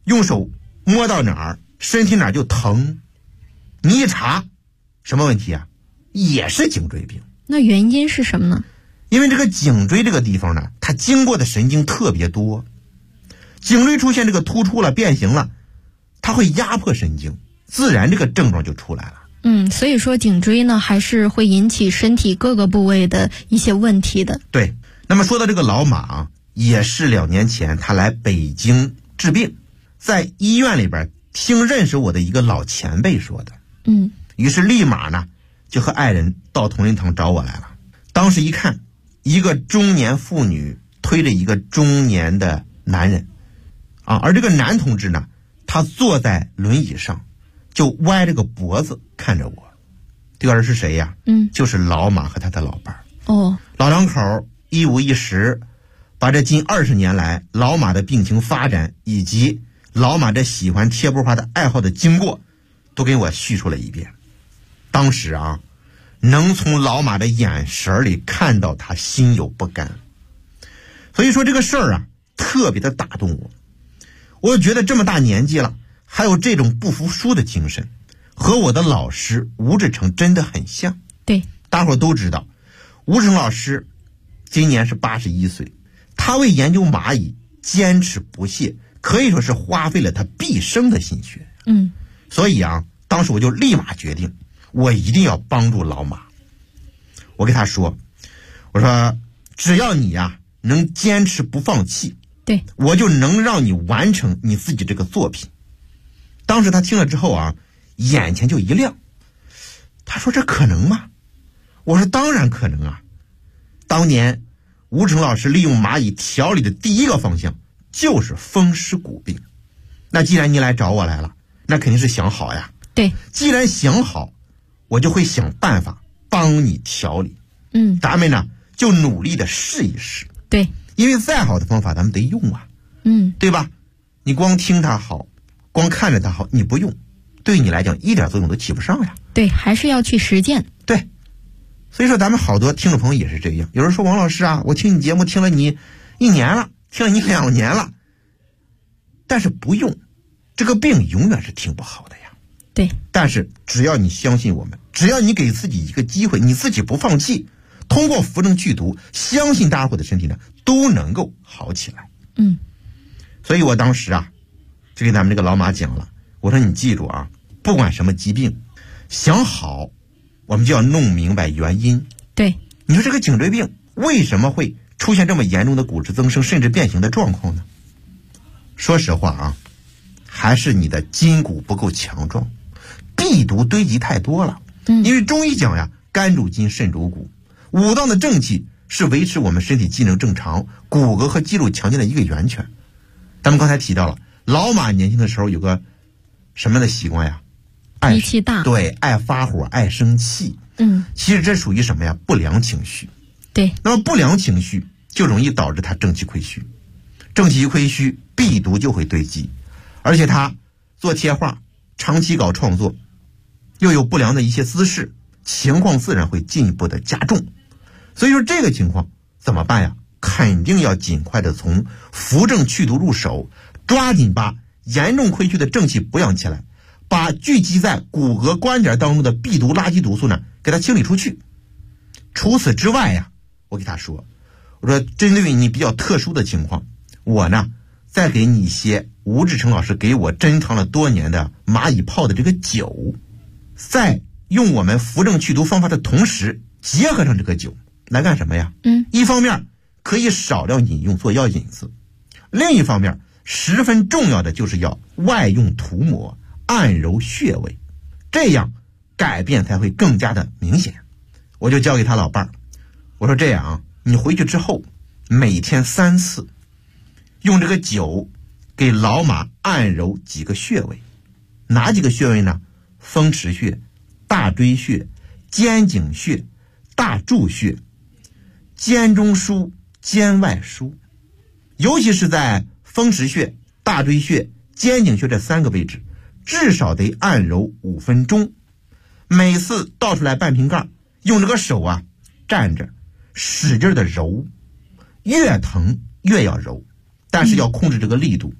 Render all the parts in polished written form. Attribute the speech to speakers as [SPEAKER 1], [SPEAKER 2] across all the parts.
[SPEAKER 1] 用手摸到哪儿，身体哪儿就疼。你一查，什么问题啊？也是颈椎病。
[SPEAKER 2] 那原因是什么呢？
[SPEAKER 1] 因为这个颈椎这个地方呢，它经过的神经特别多，颈椎出现这个突出了、变形了，它会压迫神经，自然这个症状就出来了。
[SPEAKER 2] 所以说颈椎呢，还是会引起身体各个部位的一些问题的。
[SPEAKER 1] 对，那么说到这个老马啊，也是2年前他来北京治病，在医院里边听认识我的一个老前辈说的。于是立马呢就和爱人到同仁堂找我来了。当时一看，一个中年妇女推着一个中年的男人而这个男同志呢，他坐在轮椅上，就歪着个脖子看着我。这个人是谁呀？就是老马和他的老伴儿。老两口一五一十把这近20年来老马的病情发展以及老马这喜欢贴布画的爱好的经过都给我叙述了一遍。当时能从老马的眼神里看到他心有不甘，所以说这个事儿特别的打动我。我觉得这么大年纪了还有这种不服输的精神，和我的老师吴志成真的很像。
[SPEAKER 2] 对，
[SPEAKER 1] 大伙都知道吴志成老师今年是81岁，他为研究蚂蚁坚持不懈，可以说是花费了他毕生的心血。所以当时我就立马决定，我一定要帮助老马。我跟他说，我说只要你能坚持不放弃，
[SPEAKER 2] 对，
[SPEAKER 1] 我就能让你完成你自己这个作品。当时他听了之后眼前就一亮，他说这可能吗？我说当然可能当年吴成老师利用蚂蚁调理的第一个方向就是风湿骨病。那既然你来找我来了，那肯定是想好呀。
[SPEAKER 2] 对，
[SPEAKER 1] 既然想好，我就会想办法帮你调理。咱们呢就努力的试一试。
[SPEAKER 2] 对，
[SPEAKER 1] 因为再好的方法咱们得用对吧？你光听它好，光看着它好，你不用，对你来讲一点作用都起不上呀。
[SPEAKER 2] 对，还是要去实践。
[SPEAKER 1] 对，所以说咱们好多听众朋友也是这样。有人说王老师我听你节目听了你1年了，听了你2年了，但是不用，这个病永远是挺不好的呀。
[SPEAKER 2] 对，
[SPEAKER 1] 但是只要你相信我们，只要你给自己一个机会，你自己不放弃，通过扶正祛毒，相信大家伙的身体呢都能够好起来。所以我当时就给咱们这个老马讲了，我说你记住不管什么疾病，想好我们就要弄明白原因。
[SPEAKER 2] 对，
[SPEAKER 1] 你说这个颈椎病为什么会出现这么严重的骨质增生甚至变形的状况呢？说实话还是你的筋骨不够强壮，弊毒堆积太多了。因为中医讲肝主筋肾主骨，五脏的正气是维持我们身体机能正常、骨骼和肌肉强健的一个源泉。咱们刚才提到了老马年轻的时候有个什么样的习惯呀？
[SPEAKER 2] 脾气大。
[SPEAKER 1] 对，爱发火，爱生气。其实这属于什么呀？不良情绪。
[SPEAKER 2] 对，
[SPEAKER 1] 那么不良情绪就容易导致他正气亏虚，正气一亏虚，弊毒就会堆积，而且他做贴画，长期搞创作，又有不良的一些姿势，情况自然会进一步的加重。所以说这个情况怎么办呀？肯定要尽快的从扶正祛毒入手，抓紧把严重亏虚的正气补养起来，把聚集在骨骼关节当中的弊毒垃圾毒素呢给它清理出去。除此之外我给他说，我说针对你比较特殊的情况，我呢再给你一些吴志成老师给我珍藏了多年的蚂蚁泡的这个酒，在用我们扶正祛毒方法的同时结合上这个酒来干什么呀？一方面可以少量饮用做药引子，另一方面十分重要的就是要外用涂抹，按揉穴位，这样改变才会更加的明显。我就交给他老伴儿，我说这样你回去之后每天3次用这个酒给老马按揉几个穴位。哪几个穴位呢？风池穴、大椎穴、肩颈穴、大柱穴、肩中枢、肩外枢。尤其是在风池穴、大椎穴、肩颈穴这3个位置，至少得按揉5分钟。每次倒出来半瓶盖，用这个手站着使劲的揉，越疼越要揉，但是要控制这个力度，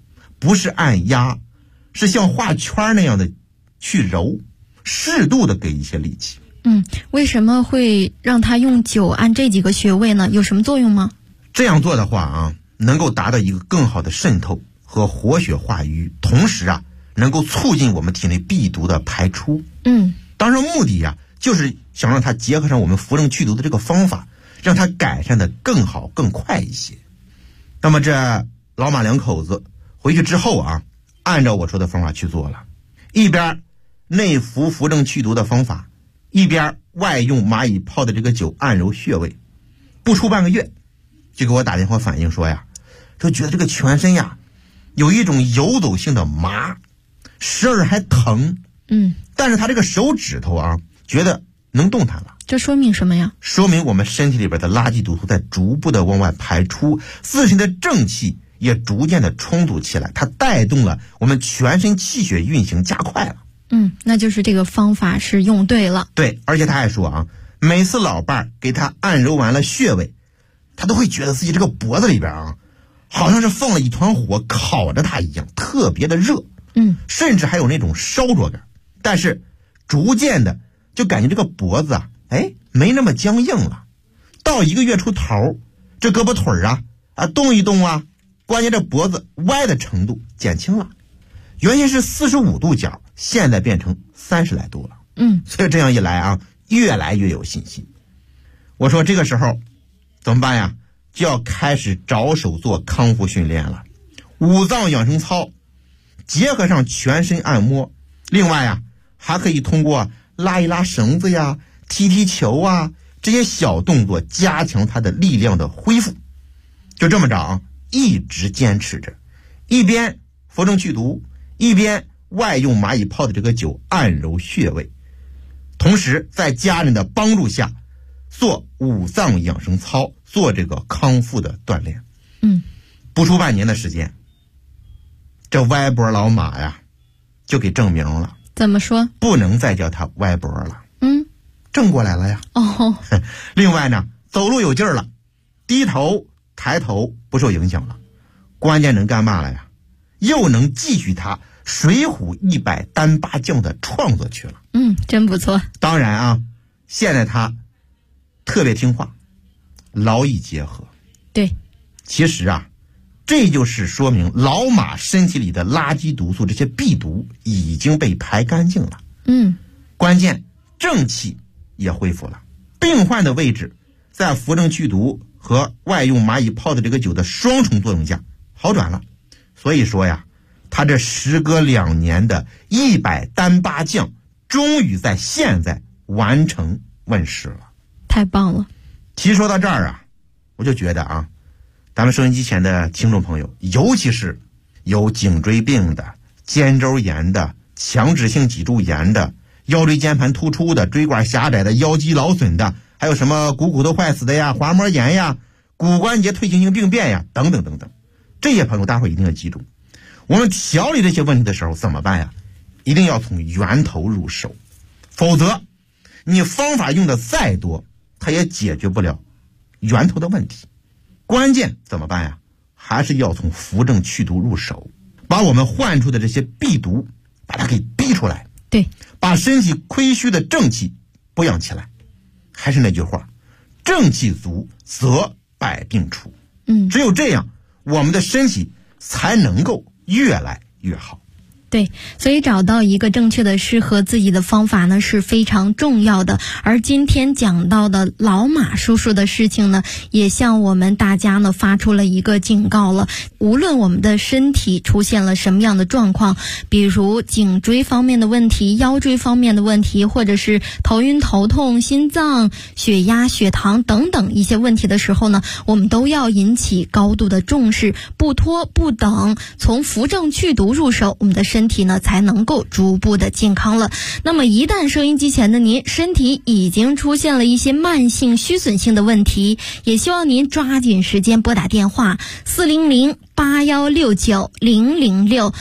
[SPEAKER 1] 不是按压，是像画圈那样的去揉，适度的给一些力气。
[SPEAKER 2] 为什么会让他用灸按这几个穴位呢？有什么作用吗？
[SPEAKER 1] 这样做的话啊，能够达到一个更好的渗透和活血化瘀，同时啊，能够促进我们体内避毒的排出。当然目的啊，就是想让它结合上我们扶正祛毒的这个方法，让它改善的更好更快一些。那么这老马两口子回去之后啊，按照我说的方法去做了，一边内服扶正祛毒的方法，一边外用蚂蚁泡的这个灸按揉穴位，不出半个月就给我打电话反映说呀，就觉得这个全身呀有一种游走性的麻，时而还疼。但是他这个手指头啊觉得能动弹了。
[SPEAKER 2] 这说明什么呀？
[SPEAKER 1] 说明我们身体里边的垃圾毒素在逐步的往外排出，自身的正气也逐渐的充足起来，它带动了我们全身气血运行加快了。
[SPEAKER 2] 那就是这个方法是用对了。
[SPEAKER 1] 对，而且他还说啊，每次老伴儿给他按揉完了穴位，他都会觉得自己这个脖子里边啊，好像是放了一团火烤着他一样，特别的热。甚至还有那种烧灼感。但是逐渐的就感觉这个脖子啊，没那么僵硬了。到1个月出头，这胳膊腿啊动一动啊，关键这脖子歪的程度减轻了。原先是45度角，现在变成30来度了。所以这样一来啊，越来越有信心。我说这个时候怎么办呀？就要开始着手做康复训练了。五脏养生操结合上全身按摩，另外啊还可以通过拉一拉绳子呀、踢踢球啊这些小动作加强它的力量的恢复。就这么着啊，一直坚持着，一边扶正祛毒，一边外用蚂蚁泡的这个灸按揉穴位，同时在家人的帮助下做五脏养生操，做这个康复的锻炼。不出半年的时间，这歪脖老马呀就给证明了。
[SPEAKER 2] 怎么说？
[SPEAKER 1] 不能再叫他歪脖了，正过来了呀。另外呢，走路有劲儿了，低头抬头不受影响了，关键能干嘛了呀？又能继续他水浒100单八将的创作去了。
[SPEAKER 2] 真不错。
[SPEAKER 1] 当然啊，现在他特别听话，劳逸结合。
[SPEAKER 2] 对，
[SPEAKER 1] 其实啊，这就是说明老马身体里的垃圾毒素，这些弊毒已经被排干净了。关键正气也恢复了，病患的位置在扶正祛毒和外用蚂蚁泡的这个灸的双重作用下好转了。所以说呀，他这时隔2年的100单八将终于在现在完成问世了。
[SPEAKER 2] 太棒了。
[SPEAKER 1] 其实说到这儿啊，我就觉得啊，咱们收音机前的听众朋友，尤其是有颈椎病的、肩周炎的、强直性脊柱炎的、腰椎间盘突出的、椎管狭窄的、腰肌劳损的，还有什么骨头坏死的呀、滑膜炎呀、骨关节退行性病变呀等等等等，这些朋友大伙一定要记住，我们调理这些问题的时候怎么办呀？一定要从源头入手，否则你方法用的再多，它也解决不了源头的问题。关键怎么办呀？还是要从扶正祛毒入手，把我们患出的这些弊毒把它给逼出来。
[SPEAKER 2] 对，
[SPEAKER 1] 把身体亏虚的正气补养起来。还是那句话，正气足则百病除。只有这样，我们的身体才能够越来越好。
[SPEAKER 2] 对，所以找到一个正确的适合自己的方法呢是非常重要的。而今天讲到的老马叔叔的事情呢，也向我们大家呢发出了一个警告了。无论我们的身体出现了什么样的状况，比如颈椎方面的问题、腰椎方面的问题，或者是头晕头痛、心脏、血压、血糖等等一些问题的时候呢，我们都要引起高度的重视，不拖不等，从扶正祛毒入手，我们的身体呢才能够逐步的健康了。那么一旦收音机前的您身体已经出现了一些慢性虚损性的问题，也希望您抓紧时间拨打电话400-8169-006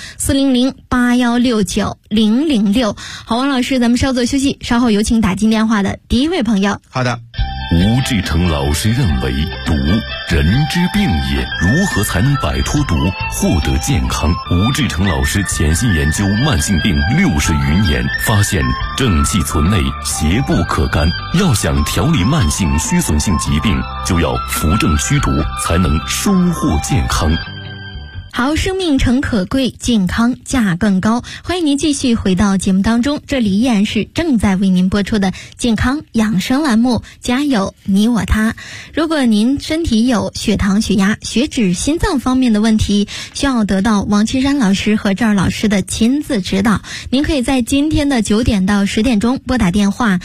[SPEAKER 2] 400-8169-006。好，王老师，咱们稍作休息，稍后有请打进电话的第一位朋友。
[SPEAKER 1] 好的。
[SPEAKER 3] 吴志成老师认为，毒人之病也，如何才能摆脱毒，获得健康？吴志成老师潜心研究慢性病60余年，发现正气存内，邪不可干。要想调理慢性虚损性疾病，就要扶正祛毒，才能收获健康。
[SPEAKER 2] 好，生命诚可贵，健康价更高。欢迎您继续回到节目当中，这里依然是正在为您播出的健康养生栏目，家有你我他。如果您身体有血糖、血压、血脂、心脏方面的问题，需要得到王岐山老师和郑儿老师的亲自指导，您可以在今天的9点到10点钟拨打电话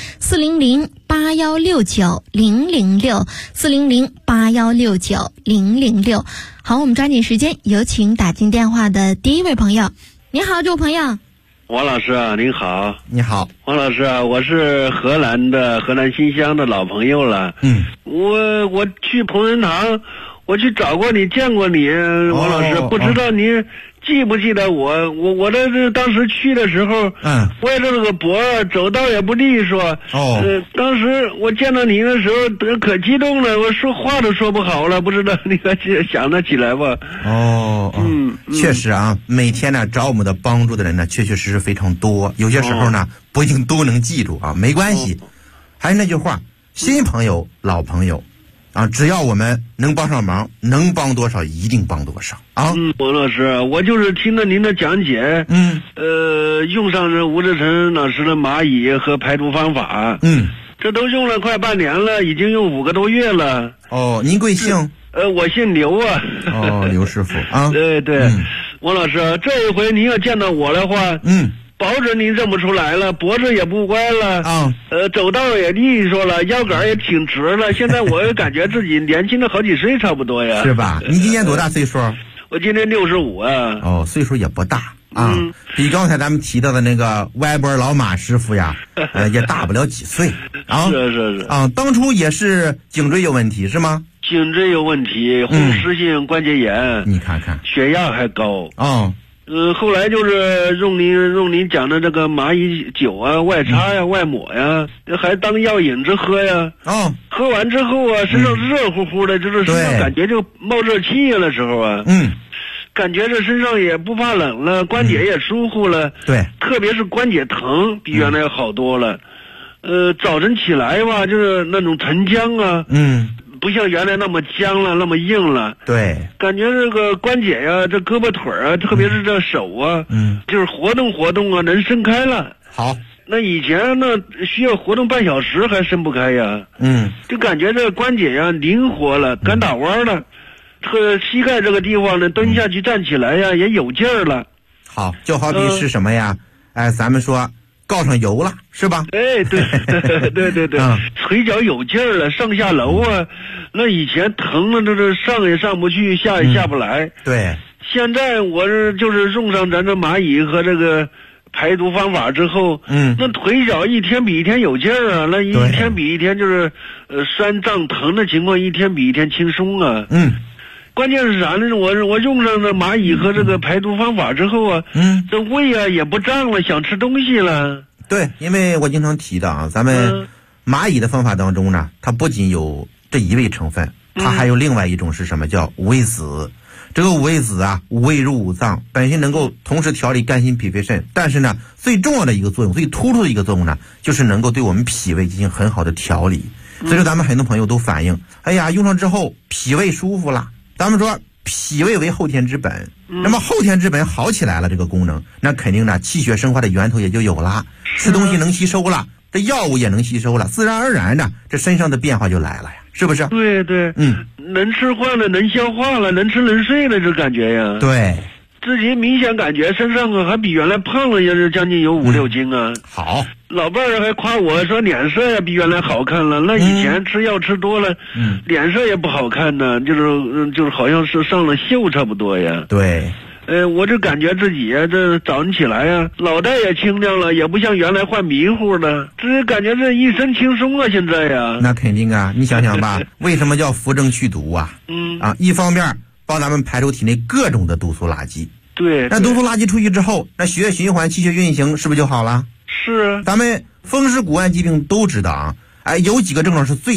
[SPEAKER 2] 400-8169-006，400-8169-006。好，我们抓紧时间，有请打进电话的第一位朋友。你好，这位朋友。
[SPEAKER 4] 王老师啊，您好。
[SPEAKER 1] 你好，
[SPEAKER 4] 王老师啊，我是河南新乡的老朋友了。我去同仁堂，我去找过你，见过你，王老师，不知道您记不记得我？我这当时去的时候，歪着这个脖走道也不利索。当时我见到你的时候可激动了，我说话都说不好了，不知道你还想得起来吧？
[SPEAKER 1] 确实啊，每天呢找我们的帮助的人呢，确确实实非常多，有些时候呢不一定都能记住啊，没关系。还是那句话，新朋友老朋友啊，只要我们能帮上忙，能帮多少一定帮多少啊。
[SPEAKER 4] 王老师，我就是听了您的讲解，用上这吴志成老师的蚂蚁和排毒方法，这都用了快半年了，已经用5个多月了。
[SPEAKER 1] 您贵姓？
[SPEAKER 4] 我姓刘啊。
[SPEAKER 1] 刘师傅啊。
[SPEAKER 4] 对，王老师，这一回您要见到我的话，保准您认不出来了，脖子也不歪了，走道也利索了，腰杆也挺直了。现在我也感觉自己年轻了好几岁差不多呀。
[SPEAKER 1] 是吧？你今年多大岁数？
[SPEAKER 4] 我今年65啊。
[SPEAKER 1] 岁数也不大啊，比刚才咱们提到的那个歪脖老马师傅呀，也大不了几岁啊。
[SPEAKER 4] 是
[SPEAKER 1] 啊，当初也是颈椎有问题是吗？
[SPEAKER 4] 颈椎有问题，红湿性关节炎，
[SPEAKER 1] 你看看，
[SPEAKER 4] 血压还高。
[SPEAKER 1] 后
[SPEAKER 4] 来就是用您讲的这个蚂蚁酒啊、外擦呀、外抹呀，还当药引子喝呀。喝完之后啊，身上热乎乎的，就是身上感觉就冒热气了时候啊。感觉这身上也不怕冷了，关节也舒服了。
[SPEAKER 1] 对，
[SPEAKER 4] 特别是关节疼比原来要好多了。早晨起来吧，就是那种沉僵啊。不像原来那么僵了，那么硬了。
[SPEAKER 1] 对，
[SPEAKER 4] 感觉这个关节呀，这胳膊腿啊，特别是这手啊，就是活动活动啊，能伸开了。
[SPEAKER 1] 好，
[SPEAKER 4] 那以前呢，需要活动半小时还伸不开呀。就感觉这个关节呀灵活了，敢打弯了。这膝盖这个地方呢，蹲下去站起来呀，也有劲儿了。
[SPEAKER 1] 好，就好比是什么呀？咱们说告上油了，是吧？
[SPEAKER 4] 对，腿脚有劲儿了，上下楼啊，那以前疼了，这上也上不去，下也下不来。
[SPEAKER 1] 对，
[SPEAKER 4] 现在我就是用上咱这蚂蚁和这个排毒方法之后，那腿脚一天比一天有劲儿啊，那一天比一天就是酸胀疼的情况一天比一天轻松啊。关键是啥呢？我用上这蚂蚁和这个排毒方法之后啊，这胃啊也不胀了，想吃东西了。
[SPEAKER 1] 对，因为我经常提到啊，咱们蚂蚁的方法当中呢，它不仅有这一味成分，它还有另外一种是什么？叫五味子。这个五味子啊，五味入五脏，本身能够同时调理肝心脾肺肾，但是呢，最重要的一个作用，最突出的一个作用呢，就是能够对我们脾胃进行很好的调理。所以说，咱们很多朋友都反映，哎呀，用上之后脾胃舒服了。咱们说脾胃为后天之本，那么后天之本好起来了，这个功能，那肯定呢，气血生化的源头也就有了，吃东西能吸收了，这药物也能吸收了，自然而然的，这身上的变化就来了呀，是不是？
[SPEAKER 4] 对，能吃饭了，能消化了，能吃能睡了，这感觉呀。
[SPEAKER 1] 对，
[SPEAKER 4] 自己明显感觉身上还比原来胖了，也是将近有5、6斤啊。
[SPEAKER 1] 好，
[SPEAKER 4] 老伴儿还夸我说脸色呀比原来好看了。那以前吃药吃多了，脸色也不好看呢，就是好像是上了锈差不多呀。
[SPEAKER 1] 对。
[SPEAKER 4] 我就感觉自己呀，这早上起来呀，脑袋也清亮了，也不像原来患迷糊了，这感觉这一身轻松啊，现在呀。
[SPEAKER 1] 那肯定啊，你想想吧，为什么叫扶正祛毒啊？一方面帮咱们排出体内各种的毒素垃圾。
[SPEAKER 4] 对，
[SPEAKER 1] 那毒素垃圾出去之后，那血液循环、气血运行是不是就好了？
[SPEAKER 4] 是啊。
[SPEAKER 1] 咱们风湿骨关疾病都知道啊，有几个症状是最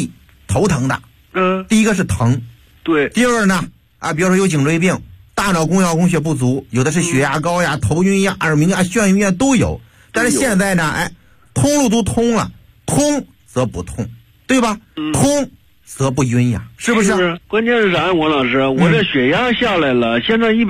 [SPEAKER 1] 头疼的。第一个是疼，
[SPEAKER 4] 对。
[SPEAKER 1] 第二个呢，比如说有颈椎病、大脑供氧供血不足，有的是血压高呀、头晕呀、耳鸣呀、眩晕呀都有。但是现在呢，通路都通了，通则不痛，对吧？通则不晕呀，是不是？
[SPEAKER 4] 是。关键是啥，王老师？我这血压下来了，现在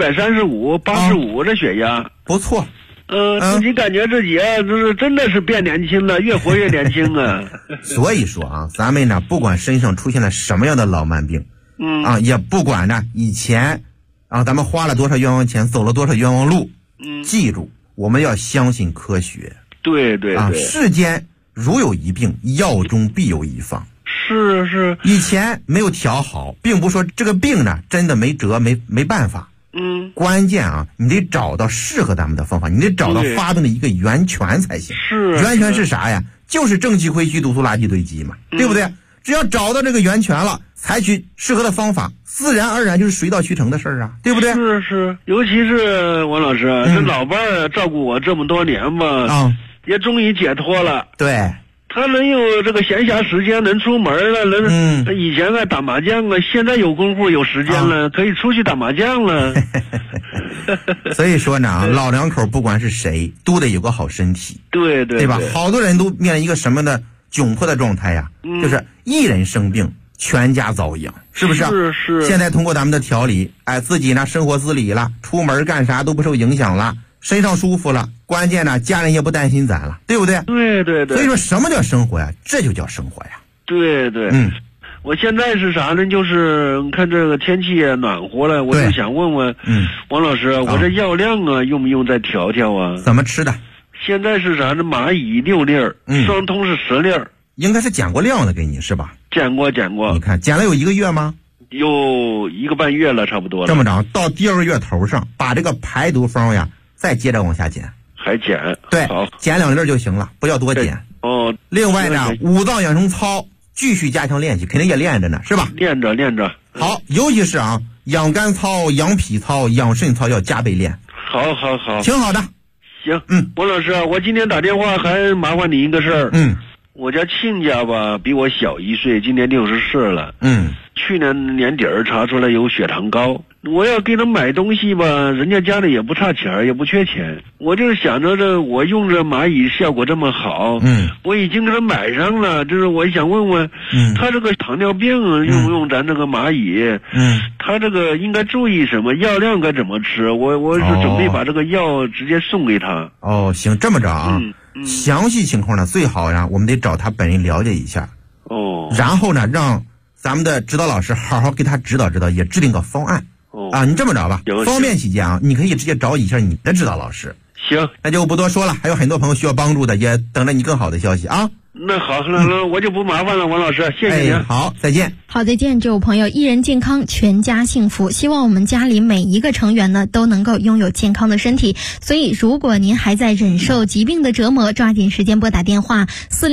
[SPEAKER 4] 135/85，这血压
[SPEAKER 1] 不错。
[SPEAKER 4] 自己感觉自己就是真的是变年轻了，越活越年轻啊。
[SPEAKER 1] 所以说啊，咱们呢，不管身上出现了什么样的老慢病，也不管呢以前咱们花了多少冤枉钱，走了多少冤枉路，记住，我们要相信科学。
[SPEAKER 4] 对对对。
[SPEAKER 1] 世间如有一病，药中必有一方。
[SPEAKER 4] 是。
[SPEAKER 1] 以前没有调好，并不说这个病呢真的没辙，没办法。关键你得找到适合咱们的方法，你得找到发病的一个源泉才行。
[SPEAKER 4] 是。
[SPEAKER 1] 源泉是啥呀？就是正气亏虚、毒素垃圾堆积嘛，对不对？只要找到这个源泉了，采取适合的方法，自然而然就是水到渠成的事儿啊，对不对？
[SPEAKER 4] 是。尤其是王老师，这老伴儿照顾我这么多年吧，也终于解脱了。
[SPEAKER 1] 对。
[SPEAKER 4] 他能有这个闲暇时间，能出门了，他以前打麻将了，现在有功夫有时间了，可以出去打麻将了。
[SPEAKER 1] 所以说呢，老两口不管是谁，都得有个好身体，
[SPEAKER 4] 对
[SPEAKER 1] 吧？好多人都面临一个什么的窘迫的状态呀，就是一人生病，全家遭殃，是不是？
[SPEAKER 4] 是。
[SPEAKER 1] 现在通过咱们的调理，自己呢生活自理了，出门干啥都不受影响了。身上舒服了，关键呢，家人也不担心咱了，对不对？
[SPEAKER 4] 对。
[SPEAKER 1] 所以说，什么叫生活呀？这就叫生活呀。
[SPEAKER 4] 对。我现在是啥呢？就是看这个天气暖和了，我就想问问，王老师，我这药量用不用再调调啊？
[SPEAKER 1] 怎么吃的？
[SPEAKER 4] 现在是啥呢？蚂蚁6粒儿，双通是10粒儿。
[SPEAKER 1] 应该是减过量的给你是吧？
[SPEAKER 4] 减过。
[SPEAKER 1] 你看减了有1个月吗？
[SPEAKER 4] 有1个半月了，差不多了。
[SPEAKER 1] 这么着，到第2个月头上，把这个排毒方呀。再接着往下减，
[SPEAKER 4] 还减？
[SPEAKER 1] 对，
[SPEAKER 4] 好，
[SPEAKER 1] 减2粒就行了，不要多减。另外呢，五脏养生操继续加强练习，肯定也练着呢，是吧？
[SPEAKER 4] 练着。
[SPEAKER 1] 好，尤其是养肝操、养脾操、养肾操要加倍练。
[SPEAKER 4] 好，
[SPEAKER 1] 挺好的。
[SPEAKER 4] 行，王老师，我今天打电话还麻烦你一个事儿。我家亲家吧比我小1岁，今年64了。去年年底查出来有血糖高，我要给他买东西吧，人家家里也不差钱，也不缺钱。我就是想着我用着蚂蚁效果这么好，我已经给他买上了。就是我想问问，他这个糖尿病用不用咱这个蚂蚁？他这个应该注意什么？药量该怎么吃？我是准备把这个药直接送给他。
[SPEAKER 1] 行，这么着详细情况呢，最好我们得找他本人了解一下。然后呢，让咱们的指导老师好好给他指导指导，也制定个方案。你这么着吧，方便起见你可以直接找一下你的指导老师。
[SPEAKER 4] 行，
[SPEAKER 1] 那就不多说了，还有很多朋友需要帮助的，也等着你更好的消息啊。
[SPEAKER 4] 那好，那我就不麻烦了，王老师，谢谢您。
[SPEAKER 1] 好，再见。
[SPEAKER 2] 好，再见。这位朋友，一人健康，全家幸福。希望我们家里每一个成员呢都能够拥有健康的身体。所以，如果您还在忍受疾病的折磨，抓紧时间拨打电话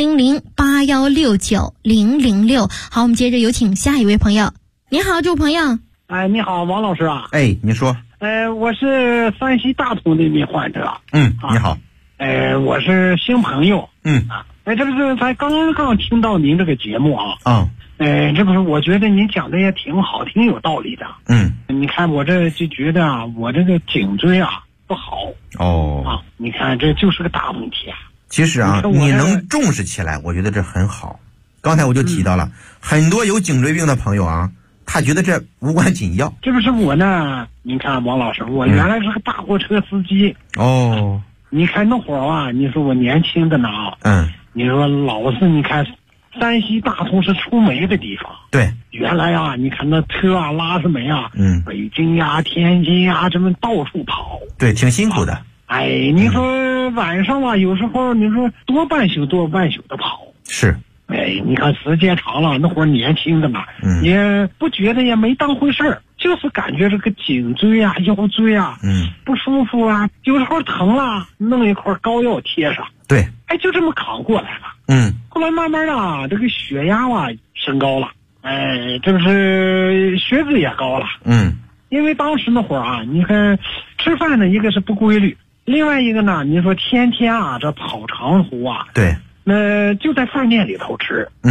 [SPEAKER 2] 400-8169-006。好，我们接着有请下一位朋友。你好，这位朋友。
[SPEAKER 5] 你好，王老师啊。
[SPEAKER 1] 你说。
[SPEAKER 5] 我是山西大同的一名患者。
[SPEAKER 1] 你好。
[SPEAKER 5] 我是新朋友。这不是才刚听到您这个节目这不是我觉得您讲的也挺好，挺有道理的。你看我这就觉得我这个颈椎不好。你看这就是个大问题。
[SPEAKER 1] 其实你能重视起来，我觉得这很好。刚才我就提到了，很多有颈椎病的朋友他觉得这无关紧要。
[SPEAKER 5] 这不是我呢，您看王老师，我原来是个大货车司机。你看那会儿你说我年轻的呢你说老是你看山西大同是出煤的地方。
[SPEAKER 1] 对，
[SPEAKER 5] 原来你看那车拉什么北京天津这么到处跑。
[SPEAKER 1] 对，挺辛苦的。
[SPEAKER 5] 你说晚上有时候你说多半宿的跑。
[SPEAKER 1] 是。
[SPEAKER 5] 你看时间长了，那会儿年轻的嘛，也不觉得，也没当回事儿，就是感觉这个颈椎腰椎不舒服有时候疼了，弄一块膏药贴上。
[SPEAKER 1] 对。
[SPEAKER 5] 就这么扛过来了。后来慢慢的这个血压升高了，这不是血脂也高了。因为当时那会儿你看吃饭呢，一个是不规律，另外一个呢，你说天天这跑长途。
[SPEAKER 1] 对。
[SPEAKER 5] 就在饭店里头吃。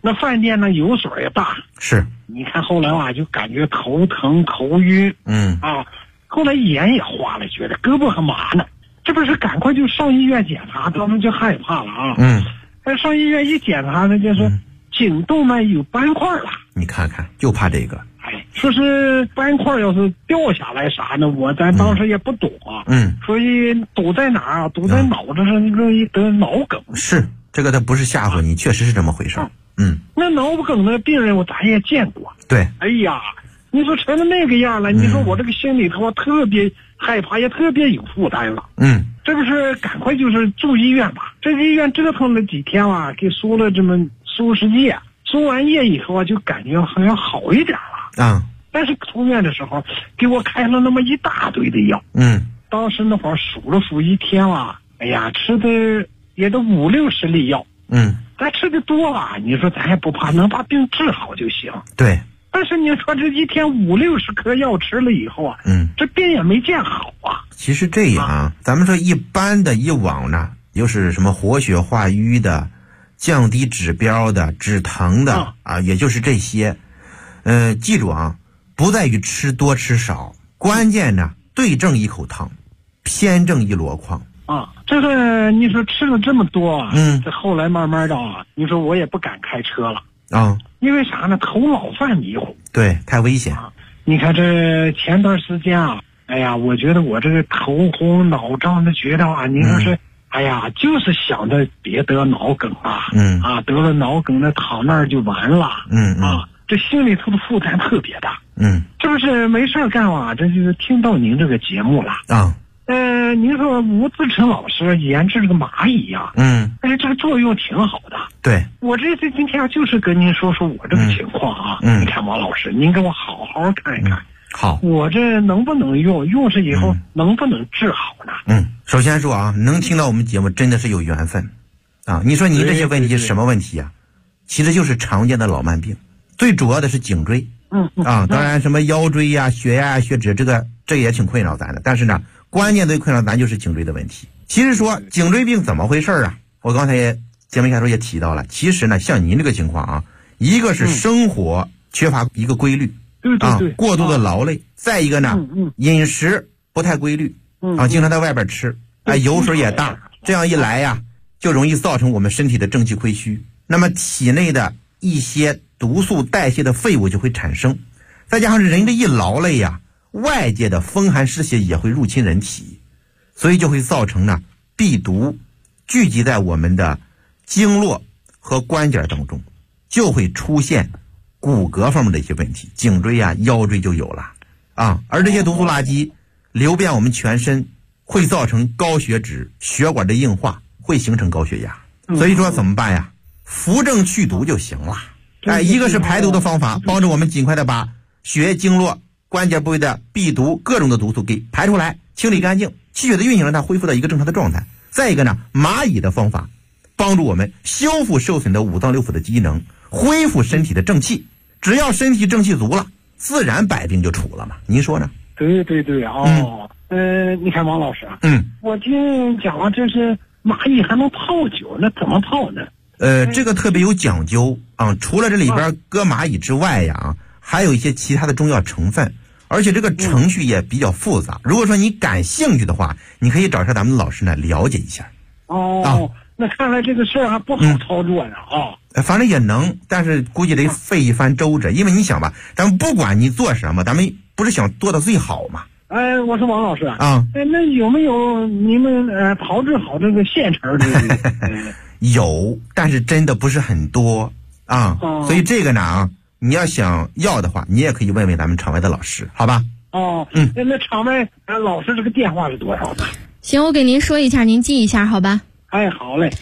[SPEAKER 5] 那饭店呢油水也大，
[SPEAKER 1] 是。
[SPEAKER 5] 你看后来就感觉头疼头晕，后来眼也花了，觉得胳膊还麻呢，这不是赶快就上医院检查，当时就害怕了啊。上医院一检查呢，就说颈动脉有斑块了。
[SPEAKER 1] 你看看，就怕这个。
[SPEAKER 5] 说是斑块要是掉下来啥呢，咱当时也不懂啊。所以堵在哪儿啊？堵在脑子上，容易得脑梗。
[SPEAKER 1] 是，这个他不是吓唬你，确实是这么回事。
[SPEAKER 5] 那脑梗的病人咱也见过。
[SPEAKER 1] 对。
[SPEAKER 5] 哎呀，你说成了那个样了，你说我这个心里头特别害怕，也特别有负担了。这不是赶快就是住医院吧？这医院折腾了几天啊，给输了这么40液，输完液以后啊，就感觉好像好一点了。但是出院的时候给我开了那么一大堆的药。当时那会儿数了数一天啊，哎呀，吃的也都50-60粒药。咱吃的多了，你说咱也不怕，能把病治好就行。
[SPEAKER 1] 对。
[SPEAKER 5] 但是你说这一天50-60颗药吃了以后啊，这病也没见好啊。
[SPEAKER 1] 其实这样咱们说一般的以往呢，又是什么活血化瘀的、降低指标的、止疼的也就是这些。记住啊，不在于吃多吃少，关键呢对症一口汤，偏正一箩筐。
[SPEAKER 5] 这个你说吃了这么多啊，这后来慢慢的你说我也不敢开车了。因为啥呢？头脑犯迷糊。
[SPEAKER 1] 对，太危险。
[SPEAKER 5] 你看这前段时间啊，哎呀，我觉得我这个头昏脑胀的，觉得你说是，哎呀，就是想着别得脑梗得了脑梗那躺那儿就完了。这心里头的负担特别大。这不是没事干这就是听到您这个节目了。您说吴自成老师研制这个蚂蚁这个作用挺好的。
[SPEAKER 1] 对，
[SPEAKER 5] 我这次今天就是跟您说说我这个情况你看王老师，您给我好好看一看。
[SPEAKER 1] 好，
[SPEAKER 5] 我这能不能用上以后能不能治好呢？
[SPEAKER 1] 首先说能听到我们节目真的是有缘分你说您这些问题是什么问题其实就是常见的老慢病，最主要的是颈椎。当然什么腰椎血压血脂这也挺困扰咱的，但是呢关键最困扰咱就是颈椎的问题。其实说颈椎病怎么回事我刚才节目开头也提到了，其实呢像您这个情况一个是生活缺乏一个规律，过度的劳累，再一个呢饮食不太规律经常在外边吃，油水也大，这样一来就容易造成我们身体的正气亏虚，那么体内的一些毒素代谢的废物就会产生，再加上人这一劳累外界的风寒湿邪也会入侵人体，所以就会造成呢病毒聚集在我们的经络和关节当中，就会出现骨骼方面的一些问题，颈椎腰椎就有了而这些毒素垃圾流遍我们全身，会造成高血脂，血管的硬化，会形成高血压。所以说怎么办扶正祛毒就行了。一个是排毒的方法，帮助我们尽快的把血液经络关节部位的病毒各种的毒素给排出来，清理干净，气血的运行让它恢复到一个正常的状态。再一个呢，蚂蚁的方法帮助我们修复受损的五脏六腑的机能，恢复身体的正气。只要身体正气足了，自然百病就除了嘛。您说呢？
[SPEAKER 5] 对你看王老师我听讲这是蚂蚁还能泡酒，那怎么泡呢？
[SPEAKER 1] 这个特别有讲究除了这里边搁蚂蚁之外还有一些其他的中药成分，而且这个程序也比较复杂。如果说你感兴趣的话，你可以找上咱们的老师呢了解一下。
[SPEAKER 5] 那看来这个事还不好操作呢
[SPEAKER 1] 反正也能，但是估计得费一番周折。因为你想吧，咱们不管你做什么，咱们不是想做到最好吗？
[SPEAKER 5] 我说王老师那有没有你们炮制好这个现成的？
[SPEAKER 1] 有，但是真的不是很多所以这个呢你要想要的话，你也可以问问咱们场外的老师，好吧？
[SPEAKER 5] 那场外老师这个电话是多少呢？
[SPEAKER 2] 行，我给您说一下，您记一下好吧？
[SPEAKER 5] 好嘞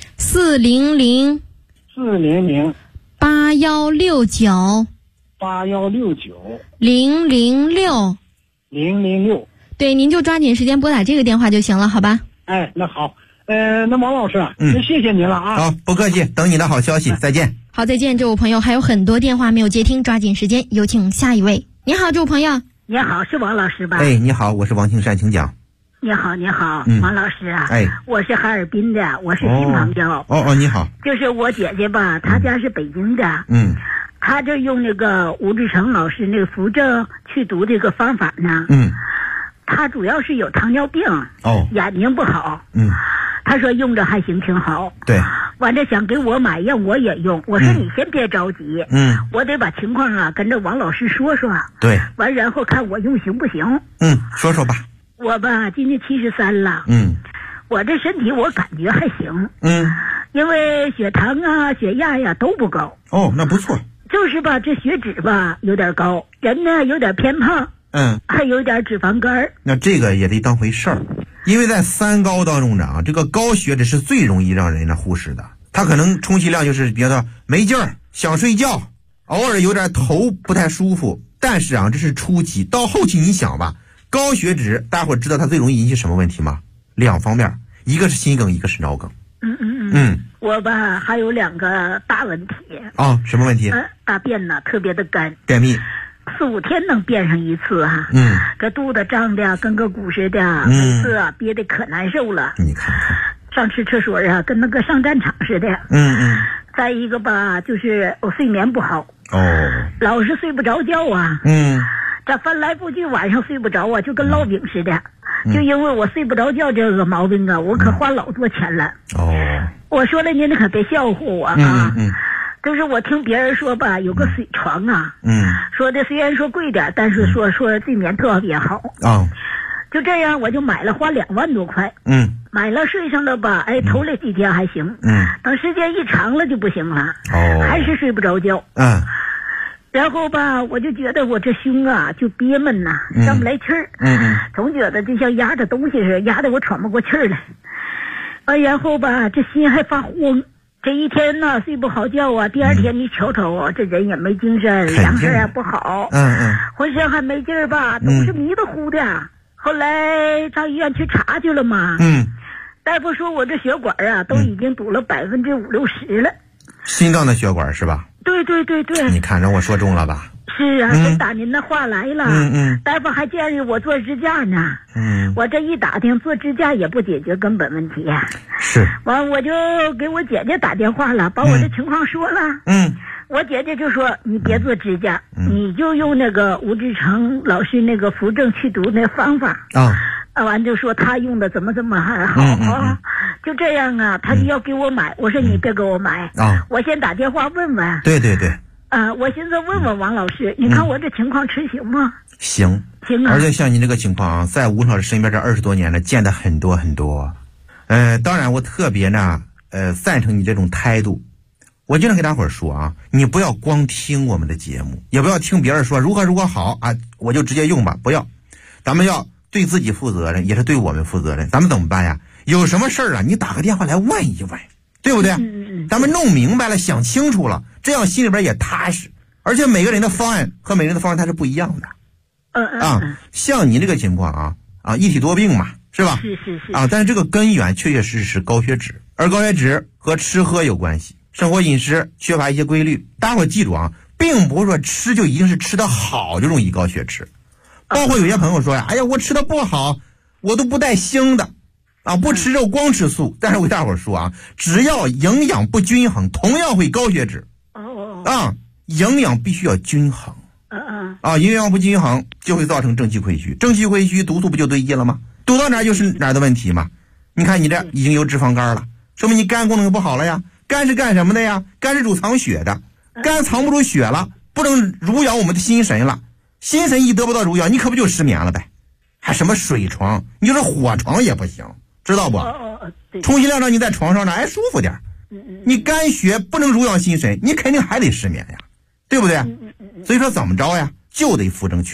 [SPEAKER 2] ，400 8169 006。对，您就抓紧时间拨打这个电话就行了，好吧？
[SPEAKER 5] 那好，那王老师谢谢您了
[SPEAKER 1] 好，不客气，等你的好消息，再见。
[SPEAKER 2] 好，再见，这位朋友。还有很多电话没有接听，抓紧时间，有请下一位。你好，这位朋友。
[SPEAKER 6] 你好，是王老师吧？
[SPEAKER 1] 你好，我是王庆山，请讲。
[SPEAKER 6] 你好，你好，王老师啊，我是哈尔滨的，我是新朋友。
[SPEAKER 1] 你好。
[SPEAKER 6] 就是我姐姐吧，她家是北京的，她这用那个吴志成老师那个扶正去毒这个方法呢，她主要是有糖尿病，眼睛不好，她说用着还行，挺好。
[SPEAKER 1] 对。
[SPEAKER 6] 完了想给我买，让我也用。我说你先别着急，我得把情况啊跟着王老师说说。
[SPEAKER 1] 对。
[SPEAKER 6] 完然后看我用行不行。
[SPEAKER 1] 说说吧。
[SPEAKER 6] 我吧今年73了，我这身体我感觉还行，因为血糖啊、血压呀都不高。
[SPEAKER 1] 那不错。
[SPEAKER 6] 就是吧，这血脂吧有点高，人呢有点偏胖，还有点脂肪肝。
[SPEAKER 1] 那这个也得当回事儿。因为在三高当中呢，这个高血脂是最容易让人呢忽视的。他可能充其量就是觉得没劲儿，想睡觉，偶尔有点头不太舒服。但是啊，这是初期，到后期你想吧，高血脂大伙儿知道它最容易引起什么问题吗？2方面，一个是心梗，一个是脑梗。
[SPEAKER 6] 我吧还有2个大问题。
[SPEAKER 1] 什么问题？
[SPEAKER 6] 大便呢特别的干，
[SPEAKER 1] 便秘。
[SPEAKER 6] 4、5天能便上一次啊。这肚子胀的跟个鼓似的，每次啊憋得可难受了。
[SPEAKER 1] 你看看，
[SPEAKER 6] 上厕所啊跟那个上战场似的。再一个吧就是我睡眠不好，老是睡不着觉啊。这翻来覆去晚上睡不着啊，就跟烙饼似的。就因为我睡不着觉这个毛病啊，我可花老多钱了。我说了您可别笑话我啊。就是我听别人说吧，有个水床啊，说的虽然说贵点，但是说睡眠特别好。就这样我就买了，花2万多块。买了睡上了吧，头了几天还行。等时间一长了就不行了。还是睡不着觉。然后吧，我就觉得我这胸啊就憋闷呐，上不来气儿。总觉得就像压着东西似的，压得我喘不过气儿来。然后吧，这心还发慌。这一天呢睡不好觉啊，第2天你瞅瞅啊，这人也没精神，粮食也不好，浑身还没劲儿吧，都是迷得糊的。后来上医院去查去了嘛，大夫说我这血管啊都已经堵了50%、60%了。
[SPEAKER 1] 心脏的血管是吧？
[SPEAKER 6] 对。
[SPEAKER 1] 你看让我说中了吧？
[SPEAKER 6] 是啊，打您的话来了。大夫还建议我做支架呢。我这一打听，做支架也不解决根本问题。
[SPEAKER 1] 是。
[SPEAKER 6] 完我就给我姐姐打电话了，把我这情况说了。我姐姐就说你别做支架，你就用那个吴志成老师那个扶正去毒那方法。完就说他用的怎么还好啊。就这样啊，他就要给我买。我说你别给我买我先打电话问问。
[SPEAKER 1] 对。
[SPEAKER 6] 我寻思问问王老师，你看我这情况吃行吗？
[SPEAKER 1] 行啊。而且像你这个情况啊，在吴老师身边这20多年了，见的很多。当然我特别呢赞成你这种态度。我经常给大伙儿说啊，你不要光听我们的节目，也不要听别人说如何好啊，我就直接用吧，不要。咱们要对自己负责任，也是对我们负责任。咱们怎么办呀？有什么事儿啊，你打个电话来问一问，对不对？咱们弄明白了，想清楚了，这样心里边也踏实。而且每个人的方案和每个人的方案它是不一样的。像你这个情况啊，一体多病嘛，是吧？
[SPEAKER 6] 是。
[SPEAKER 1] 但是这个根源确确实实是高血脂，而高血脂和吃喝有关系，生活饮食缺乏一些规律。大伙记住啊，并不是说吃就一定是吃得好就容易高血脂。包括有些朋友说呀，我吃的不好，我都不带腥的不吃肉光吃素。但是我给大伙说啊，只要营养不均衡，同样会高血脂。营养必须要均衡。营养不均衡就会造成正气亏虚，正气亏虚毒素不就堆积了吗？堵到哪儿就是哪儿的问题嘛。你看你这已经有脂肪肝了，说明你肝功能不好了呀。肝是干什么的呀？肝是主藏血的，肝藏不住血了，不能濡养我们的心神了。心神一得不到濡养，你可不就失眠了呗？还什么水床，你就是火床也不行，知道不？充其量让你在床上舒服点。你肝血不能濡养心神，你肯定还得失眠呀，对不对？所以说怎么着呀，就得扶正去